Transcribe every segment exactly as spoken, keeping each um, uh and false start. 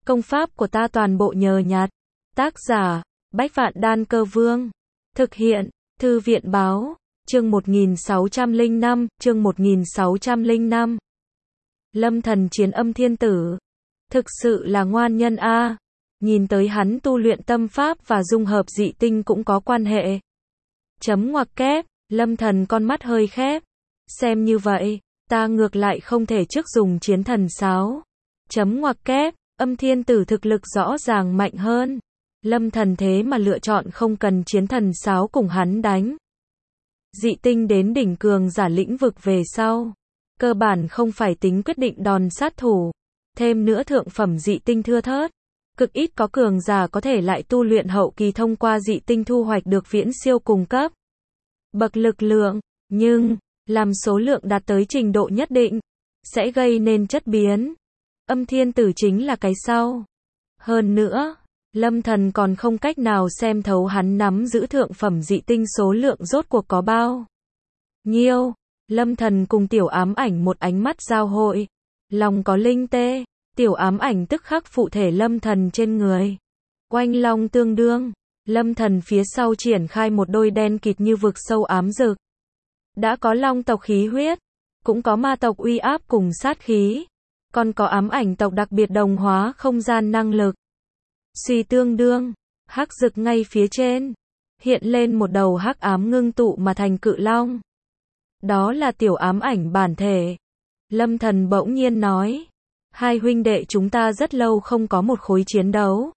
Công pháp của ta toàn bộ nhờ nhặt. Tác giả, Bách Vạn Đan Cơ Vương. Thực hiện, Thư viện Báo. Chương một nghìn sáu trăm lẻ năm, chương một nghìn sáu trăm lẻ năm. Lâm Thần chiến Âm Thiên Tử. Thực sự là ngoan nhân a. Nhìn tới hắn tu luyện tâm pháp và dung hợp dị tinh cũng có quan hệ. Chấm ngoặc kép, Lâm Thần con mắt hơi khép. Xem như vậy, ta ngược lại không thể trước dùng chiến thần sáo. Chấm ngoặc kép, Âm Thiên Tử thực lực rõ ràng mạnh hơn. Lâm Thần thế mà lựa chọn không cần chiến thần sáo cùng hắn đánh. Dị tinh đến đỉnh cường giả lĩnh vực về sau. Cơ bản không phải tính quyết định đòn sát thủ. Thêm nữa thượng phẩm dị tinh thưa thớt. Cực ít có cường giả có thể lại tu luyện hậu kỳ thông qua dị tinh thu hoạch được viễn siêu cùng cấp bậc lực lượng. Nhưng, làm số lượng đạt tới trình độ nhất định, sẽ gây nên chất biến. Âm Thiên Tử chính là cái sau. Hơn nữa, Lâm Thần còn không cách nào xem thấu hắn nắm giữ thượng phẩm dị tinh số lượng rốt cuộc có bao nhiêu. Lâm Thần cùng Tiểu Ám Ảnh một ánh mắt giao hội. Lòng có linh tê. Tiểu Ám Ảnh tức khắc phụ thể Lâm Thần trên người. Oanh long tương đương. Lâm Thần phía sau triển khai một đôi đen kịt như vực sâu ám rực. Đã có long tộc khí huyết, cũng có ma tộc uy áp cùng sát khí, còn có ám ảnh tộc đặc biệt đồng hóa không gian năng lực. Suy tương đương, hắc rực ngay phía trên, hiện lên một đầu hắc ám ngưng tụ mà thành cự long. Đó là Tiểu Ám Ảnh bản thể. Lâm Thần bỗng nhiên nói, hai huynh đệ chúng ta rất lâu không có một khối chiến đấu.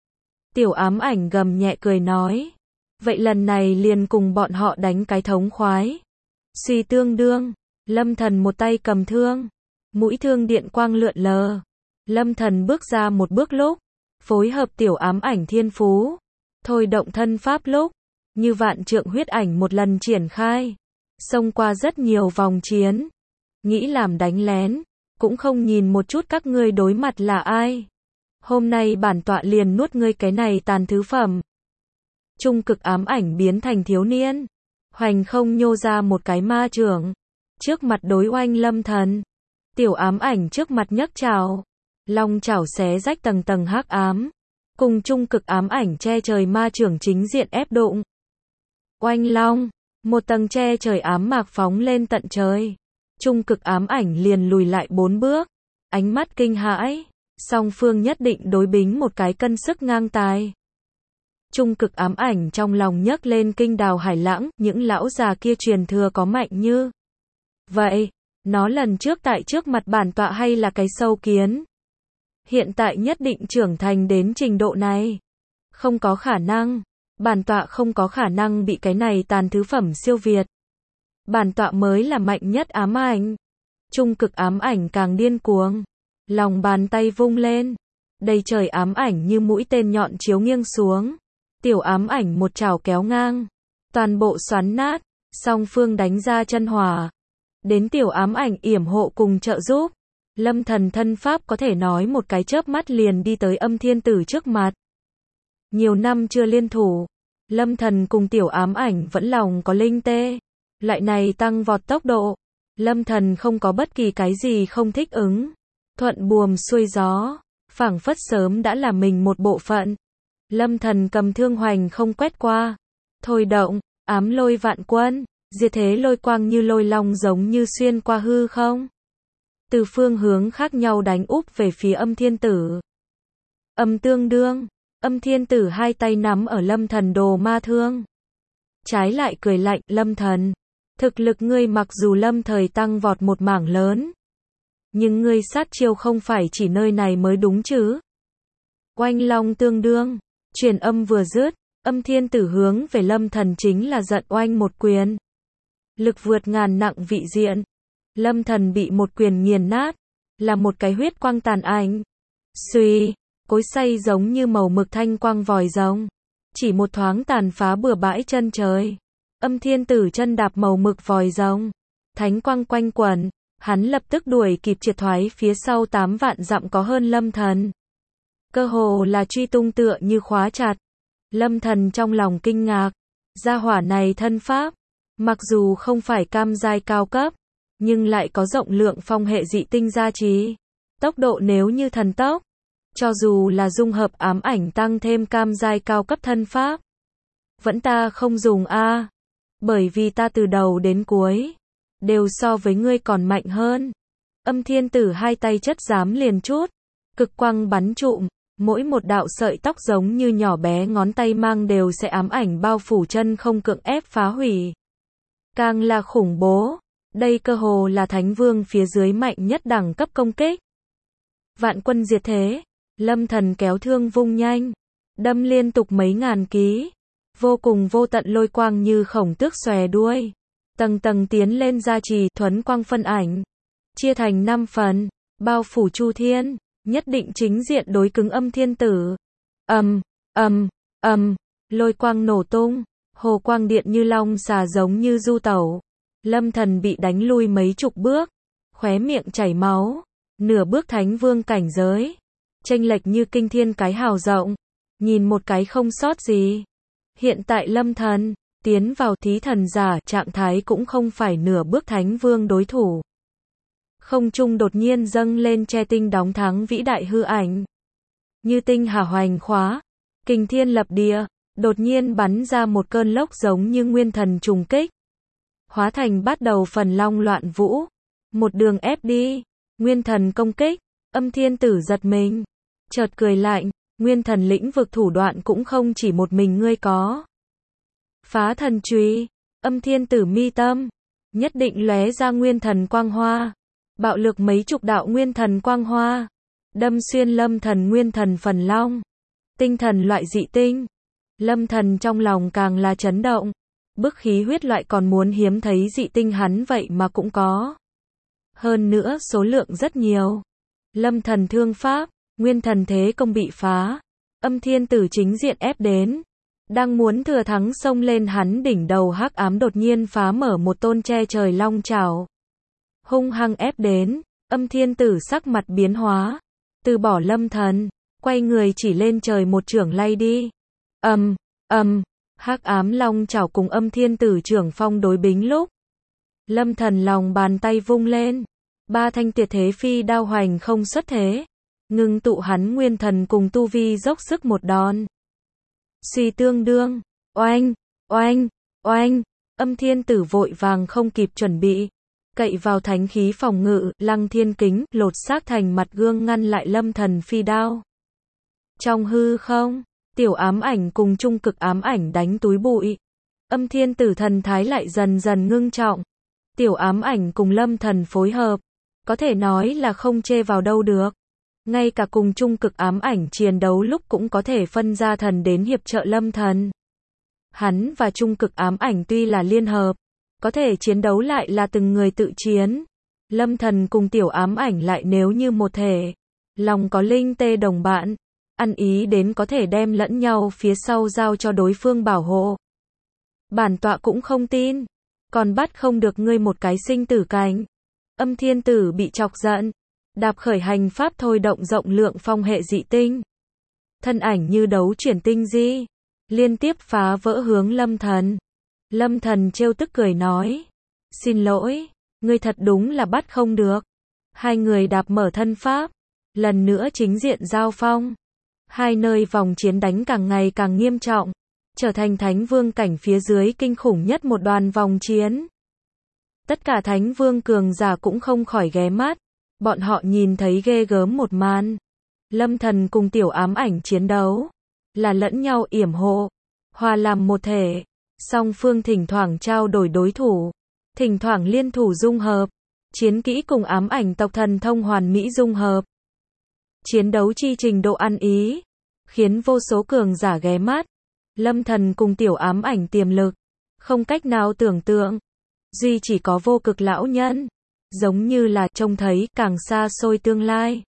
Tiểu Ám Ảnh gầm nhẹ cười nói, vậy lần này liền cùng bọn họ đánh cái thống khoái. Suy tương đương, Lâm Thần một tay cầm thương, mũi thương điện quang lượn lờ. Lâm Thần bước ra một bước lúc, phối hợp Tiểu Ám Ảnh thiên phú, thôi động thân pháp lúc, như vạn trượng huyết ảnh một lần triển khai, xông qua rất nhiều vòng chiến, nghĩ làm đánh lén, cũng không nhìn một chút các ngươi đối mặt là ai. Hôm nay bản tọa liền nuốt ngươi cái này tàn thứ phẩm. Trung cực ám ảnh biến thành thiếu niên, hoành không nhô ra một cái ma chưởng, trước mặt đối oanh Lâm Thần. Tiểu Ám Ảnh trước mặt nhấc chảo, long chảo xé rách tầng tầng hắc ám, cùng trung cực ám ảnh che trời ma chưởng chính diện ép đụng. Oanh long, một tầng che trời ám mạc phóng lên tận trời. Trung cực ám ảnh liền lùi lại bốn bước, ánh mắt kinh hãi, song phương nhất định đối bính một cái cân sức ngang tài. Trung cực ám ảnh trong lòng nhấc lên kinh đào hải lãng, những lão già kia truyền thừa có mạnh như vậy, nó lần trước tại trước mặt bản tọa hay là cái sâu kiến. Hiện tại nhất định trưởng thành đến trình độ này. Không có khả năng, bản tọa không có khả năng bị cái này tàn thứ phẩm siêu việt. Bản tọa mới là mạnh nhất ám ảnh. Trung cực ám ảnh càng điên cuồng, lòng bàn tay vung lên, đầy trời ám ảnh như mũi tên nhọn chiếu nghiêng xuống. Tiểu Ám Ảnh một chảo kéo ngang, toàn bộ xoắn nát, song phương đánh ra chân hỏa. Đến Tiểu Ám Ảnh yểm hộ cùng trợ giúp, Lâm Thần thân pháp có thể nói một cái chớp mắt liền đi tới Âm Thiên Tử trước mặt. Nhiều năm chưa liên thủ, Lâm Thần cùng Tiểu Ám Ảnh vẫn lòng có linh tê, lại này tăng vọt tốc độ, Lâm Thần không có bất kỳ cái gì không thích ứng, thuận buồm xuôi gió, phảng phất sớm đã là mình một bộ phận. Lâm Thần cầm thương hoành không quét qua, thôi động, ám lôi vạn quân, diệt thế lôi quang như lôi long giống như xuyên qua hư không. Từ phương hướng khác nhau đánh úp về phía Âm Thiên Tử. Âm tương đương, Âm Thiên Tử hai tay nắm ở Lâm Thần đồ ma thương. Trái lại cười lạnh, Lâm Thần, thực lực ngươi mặc dù lâm thời tăng vọt một mảng lớn, nhưng ngươi sát chiêu không phải chỉ nơi này mới đúng chứ. Oanh long tương đương. Truyền âm vừa dứt, Âm Thiên Tử hướng về Lâm Thần chính là giận oanh một quyền. Lực vượt ngàn nặng vị diện. Lâm Thần bị một quyền nghiền nát, là một cái huyết quang tàn ảnh. Xuy, cối xay giống như màu mực thanh quang vòi rồng. Chỉ một thoáng tàn phá bừa bãi chân trời. Âm Thiên Tử chân đạp màu mực vòi rồng. Thánh quang quanh quẩn, hắn lập tức đuổi kịp triệt thoái phía sau tám vạn dặm có hơn Lâm Thần. Cơ hồ là truy tung tựa như khóa chặt. Lâm Thần trong lòng kinh ngạc. Gia hỏa này thân pháp, mặc dù không phải cam giai cao cấp, nhưng lại có rộng lượng phong hệ dị tinh gia trì. Tốc độ nếu như thần tốc. Cho dù là dung hợp ám ảnh tăng thêm cam giai cao cấp thân pháp, vẫn ta không dùng a, bởi vì ta từ đầu đến cuối đều so với ngươi còn mạnh hơn. Âm Thiên Tử hai tay chất giám liền chút, cực quang bắn trụm, mỗi một đạo sợi tóc giống như nhỏ bé ngón tay mang đều sẽ ám ảnh bao phủ chân không cưỡng ép phá hủy. Càng là khủng bố, đây cơ hồ là Thánh Vương phía dưới mạnh nhất đẳng cấp công kích. Vạn quân diệt thế, Lâm Thần kéo thương vung nhanh, đâm liên tục mấy ngàn ký, vô cùng vô tận lôi quang như khổng tước xòe đuôi, tầng tầng tiến lên gia trì thuấn quang phân ảnh, chia thành năm phần, bao phủ chu thiên, nhất định chính diện đối cứng Âm Thiên Tử. Ầm, ầm, ầm, lôi quang nổ tung, hồ quang điện như long xà giống như du tẩu. Lâm Thần bị đánh lui mấy chục bước, khóe miệng chảy máu, nửa bước Thánh Vương cảnh giới, chênh lệch như kinh thiên cái hào rộng, nhìn một cái không sót gì. Hiện tại Lâm Thần tiến vào thí thần giả trạng thái cũng không phải nửa bước Thánh Vương đối thủ. Không trung đột nhiên dâng lên che tinh đóng thắng vĩ đại hư ảnh, như tinh hà hoành khóa, kình thiên lập địa, đột nhiên bắn ra một cơn lốc giống như nguyên thần trùng kích, hóa thành bắt đầu phần long loạn vũ, một đường ép đi, nguyên thần công kích. Âm Thiên Tử giật mình, chợt cười lạnh, nguyên thần lĩnh vực thủ đoạn cũng không chỉ một mình ngươi có. Phá thần chùy, Âm Thiên Tử mi tâm, nhất định lóe ra nguyên thần quang hoa, bạo lực mấy chục đạo nguyên thần quang hoa, đâm xuyên Lâm Thần nguyên thần phần long, tinh thần loại dị tinh. Lâm Thần trong lòng càng là chấn động, bức khí huyết loại còn muốn hiếm thấy dị tinh hắn vậy mà cũng có. Hơn nữa số lượng rất nhiều. Lâm Thần thương pháp, nguyên thần thế công bị phá, Âm Thiên Tử chính diện ép đến, đang muốn thừa thắng xông lên hắn đỉnh đầu hắc ám đột nhiên phá mở một tôn che trời long chảo, hung hăng ép đến. Âm Thiên Tử sắc mặt biến hóa, từ bỏ Lâm Thần, quay người chỉ lên trời một chưởng lay đi. Ầm, ầm, hắc ám long chảo cùng Âm Thiên Tử chưởng phong đối bính lúc, Lâm Thần lòng bàn tay vung lên, ba thanh tuyệt thế phi đao hoành không xuất thế, ngưng tụ hắn nguyên thần cùng tu vi dốc sức một đòn. Suy tương đương, oanh, oanh, oanh, Âm Thiên Tử vội vàng không kịp chuẩn bị, cậy vào thánh khí phòng ngự, Lăng Thiên Kính, lột xác thành mặt gương ngăn lại Lâm Thần phi đao. Trong hư không, tiểu ám ảnh cùng trung cực ám ảnh đánh túi bụi. Âm Thiên Tử thần thái lại dần dần ngưng trọng. Tiểu ám ảnh cùng Lâm Thần phối hợp, có thể nói là không chê vào đâu được. Ngay cả cùng trung cực ám ảnh chiến đấu lúc cũng có thể phân ra thần đến hiệp trợ Lâm Thần. Hắn và trung cực ám ảnh tuy là liên hợp, có thể chiến đấu lại là từng người tự chiến. Lâm Thần cùng tiểu ám ảnh lại nếu như một thể, lòng có linh tê đồng bạn, ăn ý đến có thể đem lẫn nhau phía sau giao cho đối phương bảo hộ. Bản tọa cũng không tin, còn bắt không được ngươi một cái sinh tử cảnh. Âm Thiên Tử bị chọc giận, đạp khởi hành pháp thôi động rộng lượng phong hệ dị tinh. Thân ảnh như đấu chuyển tinh di, liên tiếp phá vỡ hướng Lâm Thần. Lâm Thần trêu tức cười nói, xin lỗi, ngươi thật đúng là bắt không được. Hai người đạp mở thân pháp, lần nữa chính diện giao phong. Hai nơi vòng chiến đánh càng ngày càng nghiêm trọng, trở thành Thánh Vương cảnh phía dưới kinh khủng nhất một đoàn vòng chiến. Tất cả Thánh Vương cường giả cũng không khỏi ghé mắt, bọn họ nhìn thấy ghê gớm một màn. Lâm Thần cùng tiểu ám ảnh chiến đấu, là lẫn nhau yểm hộ, hòa làm một thể, song phương thỉnh thoảng trao đổi đối thủ, thỉnh thoảng liên thủ dung hợp, chiến kỹ cùng ám ảnh tộc thần thông hoàn mỹ dung hợp. Chiến đấu chi trình độ ăn ý, khiến vô số cường giả ghé mắt. Lâm Thần cùng tiểu ám ảnh tiềm lực, không cách nào tưởng tượng. Duy chỉ có vô cực lão nhân, giống như là trông thấy càng xa xôi tương lai.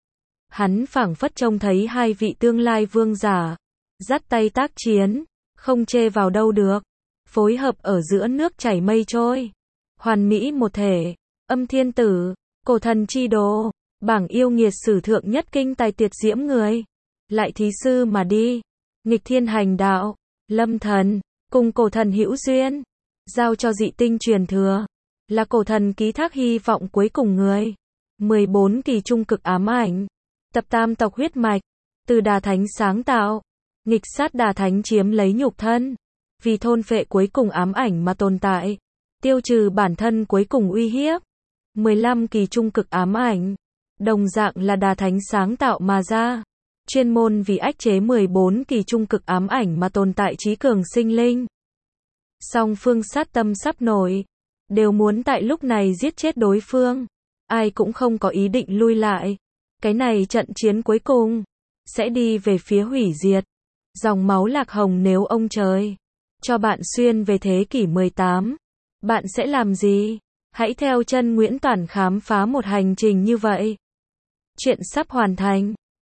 Hắn phảng phất trông thấy hai vị tương lai vương giả, dắt tay tác chiến, không chê vào đâu được, phối hợp ở giữa nước chảy mây trôi, hoàn mỹ một thể. Âm Thiên Tử, cổ thần chi đồ, bảng yêu nghiệt sử thượng nhất kinh tài tuyệt diễm người, lại thí sư mà đi, nghịch thiên hành đạo. Lâm Thần cùng cổ thần hữu duyên, giao cho dị tinh truyền thừa, là cổ thần ký thác hy vọng cuối cùng người. mười bốn kỳ trung cực ám ảnh, Tập tam tộc huyết mạch, từ Đà Thánh sáng tạo, nghịch sát Đà Thánh chiếm lấy nhục thân, vì thôn phệ cuối cùng ám ảnh mà tồn tại, tiêu trừ bản thân cuối cùng uy hiếp. mười lăm kỳ trung cực ám ảnh, đồng dạng là Đà Thánh sáng tạo mà ra, chuyên môn vì ách chế mười bốn kỳ trung cực ám ảnh mà tồn tại trí cường sinh linh. Song phương sát tâm sắp nổi, đều muốn tại lúc này giết chết đối phương, ai cũng không có ý định lui lại. Cái này trận chiến cuối cùng sẽ đi về phía hủy diệt. Dòng máu Lạc Hồng, nếu ông trời cho bạn xuyên về thế kỷ mười tám, bạn sẽ làm gì? Hãy theo chân Nguyễn Toản khám phá một hành trình như vậy. Chuyện sắp hoàn thành.